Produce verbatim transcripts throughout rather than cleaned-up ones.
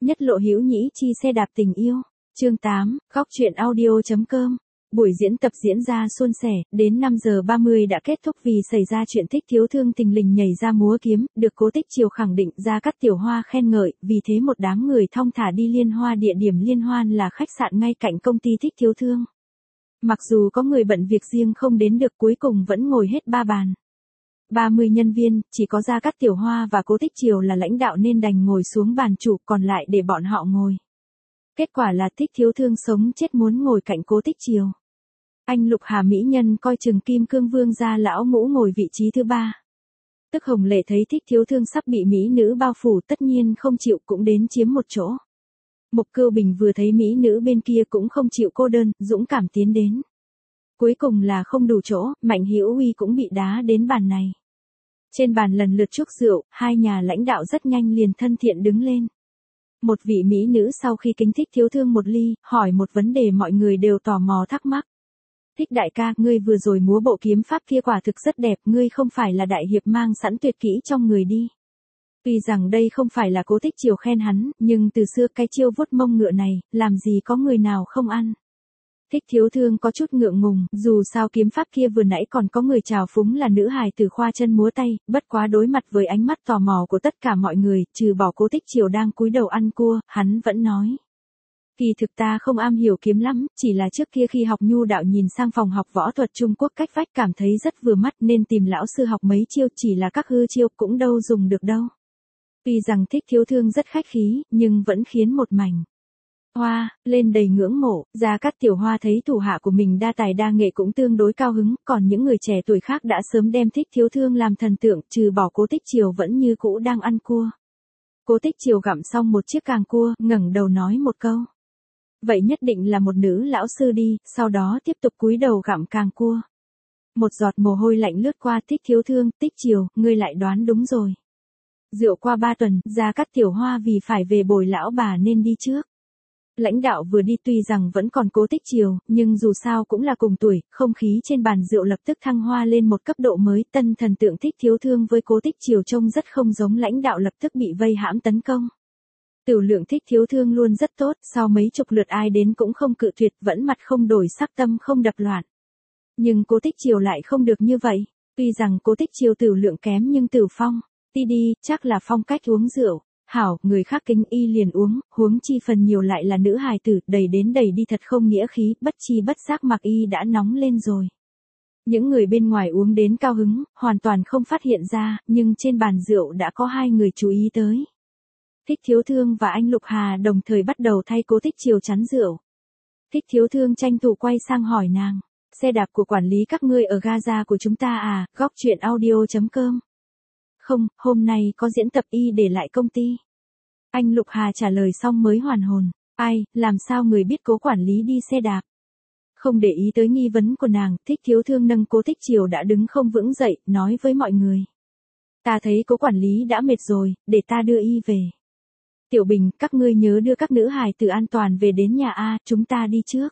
Nhất lộ hữu nhĩ chi xe đạp tình yêu. Chương tám, góc truyện audio.com. Buổi diễn tập diễn ra suôn sẻ, đến năm giờ ba mươi đã kết thúc vì xảy ra chuyện Thích Thiếu Thương thình lình nhảy ra múa kiếm, được Cố Tích Triều khẳng định, Gia Cát Tiểu Hoa khen ngợi, vì thế một đám người thong thả đi liên hoa. Địa điểm liên hoan là khách sạn ngay cạnh công ty Thích Thiếu Thương. Mặc dù có người bận việc riêng không đến được, cuối cùng vẫn ngồi hết ba bàn. ba mươi nhân viên, chỉ có Gia Cát Tiểu Hoa và Cố Tích Triều là lãnh đạo nên đành ngồi xuống bàn chủ, còn lại để bọn họ ngồi. Kết quả là Thích Thiếu Thương sống chết muốn ngồi cạnh Cố Tích Triều. Anh Lục Hà mỹ nhân coi chừng Kim Cương Vương gia lão ngũ ngồi vị trí thứ ba. Tức Hồng Lệ thấy Thích Thiếu Thương sắp bị mỹ nữ bao phủ, tất nhiên không chịu, cũng đến chiếm một chỗ. Mục Cưu Bình vừa thấy mỹ nữ bên kia cũng không chịu cô đơn, dũng cảm tiến đến. Cuối cùng là không đủ chỗ, Mạnh Hữu Uy cũng bị đá đến bàn này. Trên bàn lần lượt chúc rượu, hai nhà lãnh đạo rất nhanh liền thân thiện đứng lên. Một vị mỹ nữ sau khi kính Thích Thiếu Thương một ly, hỏi một vấn đề mọi người đều tò mò thắc mắc. Thích đại ca, ngươi vừa rồi múa bộ kiếm pháp kia quả thực rất đẹp, ngươi không phải là đại hiệp mang sẵn tuyệt kỹ trong người đi. Tuy rằng đây không phải là Cố Tích Triều khen hắn, nhưng từ xưa cái chiêu vuốt mông ngựa này, làm gì có người nào không ăn. Thích Thiếu Thương có chút ngượng ngùng, dù sao kiếm pháp kia vừa nãy còn có người chào phúng là nữ hài tử khoa chân múa tay, bất quá đối mặt với ánh mắt tò mò của tất cả mọi người, trừ bỏ Cố Tích Triều đang cúi đầu ăn cua, hắn vẫn nói. Kỳ thực ta không am hiểu kiếm lắm, chỉ là trước kia khi học nhu đạo nhìn sang phòng học võ thuật Trung Quốc cách vách cảm thấy rất vừa mắt nên tìm lão sư học mấy chiêu, chỉ là các hư chiêu cũng đâu dùng được đâu. Tuy rằng Thích Thiếu Thương rất khách khí, nhưng vẫn khiến một mảnh hoa lên đầy ngưỡng mộ. Gia Cát Tiểu Hoa thấy thủ hạ của mình đa tài đa nghệ cũng tương đối cao hứng, còn những người trẻ tuổi khác đã sớm đem Thích Thiếu Thương làm thần tượng, trừ bỏ Cố Tích Triều vẫn như cũ đang ăn cua. Cố Tích Triều gặm xong một chiếc càng cua, ngẩng đầu nói một câu. Vậy nhất định là một nữ lão sư đi, sau đó tiếp tục cúi đầu gặm càng cua. Một giọt mồ hôi lạnh lướt qua. Thích Thiếu Thương, Tích Triều, ngươi lại đoán đúng rồi. Rượu qua ba tuần, Gia Cát Tiểu Hoa vì phải về bồi lão bà nên đi trước. Lãnh đạo vừa đi tuy rằng vẫn còn Cố Tích Triều, nhưng dù sao cũng là cùng tuổi, không khí trên bàn rượu lập tức thăng hoa lên một cấp độ mới. Tân thần tượng Thích Thiếu Thương với Cố Tích Triều trông rất không giống, lãnh đạo lập tức bị vây hãm tấn công. Tiểu lượng Thích Thiếu Thương luôn rất tốt, sau mấy chục lượt ai đến cũng không cự tuyệt, vẫn mặt không đổi sắc, tâm không đập loạn. Nhưng Cố Tích Triều lại không được như vậy. Tuy rằng Cố Tích Triều tiểu lượng kém nhưng tiểu phong, ti đi, chắc là phong cách uống rượu. Hảo, người khác kính y liền uống, huống chi phần nhiều lại là nữ hài tử, đầy đến đầy đi thật không nghĩa khí, bất chi bất giác mặc y đã nóng lên rồi. Những người bên ngoài uống đến cao hứng, hoàn toàn không phát hiện ra, nhưng trên bàn rượu đã có hai người chú ý tới. Thích Thiếu Thương và anh Lục Hà đồng thời bắt đầu thay Cố Tích Triều chắn rượu. Thích Thiếu Thương tranh thủ quay sang hỏi nàng, xe đạp của quản lý các ngươi ở Gaza của chúng ta à, góc truyện audio.com. Không, hôm nay có diễn tập y để lại công ty. Anh Lục Hà trả lời xong mới hoàn hồn. Ai, làm sao người biết Cố quản lý đi xe đạp? Không để ý tới nghi vấn của nàng, Thích Thiếu Thương nâng Cố Tích Triều đã đứng không vững dậy, nói với mọi người. Ta thấy Cố quản lý đã mệt rồi, để ta đưa y về. Tiểu Bình, các ngươi nhớ đưa các nữ hài tử an toàn về đến nhà A, chúng ta đi trước.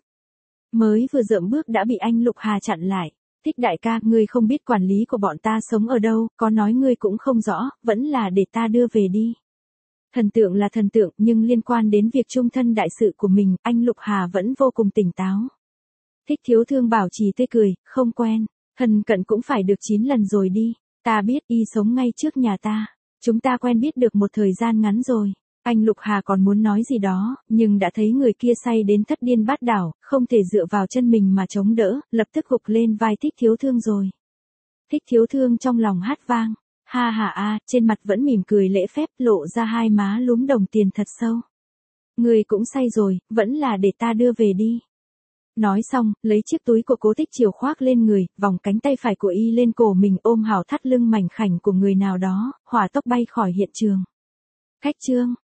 Mới vừa dậm bước đã bị anh Lục Hà chặn lại. Thích đại ca, ngươi không biết quản lý của bọn ta sống ở đâu, có nói ngươi cũng không rõ, vẫn là để ta đưa về đi. Thần tượng là thần tượng, nhưng liên quan đến việc chung thân đại sự của mình, anh Lục Hà vẫn vô cùng tỉnh táo. Thích Thiếu Thương bảo trì tươi cười, không quen, thân cận cũng phải được chín lần rồi đi. Ta biết, y sống ngay trước nhà ta. Chúng ta quen biết được một thời gian ngắn rồi. Anh Lục Hà còn muốn nói gì đó, nhưng đã thấy người kia say đến thất điên bát đảo, không thể dựa vào chân mình mà chống đỡ, lập tức gục lên vai Thích Thiếu Thương rồi. Thích Thiếu Thương trong lòng hát vang, ha ha a, trên mặt vẫn mỉm cười lễ phép, lộ ra hai má lúm đồng tiền thật sâu. Người cũng say rồi, vẫn là để ta đưa về đi. Nói xong, lấy chiếc túi của Cố Tích Triều khoác lên người, vòng cánh tay phải của y lên cổ mình, ôm hào thắt lưng mảnh khảnh của người nào đó, hỏa tốc bay khỏi hiện trường. Khách trương,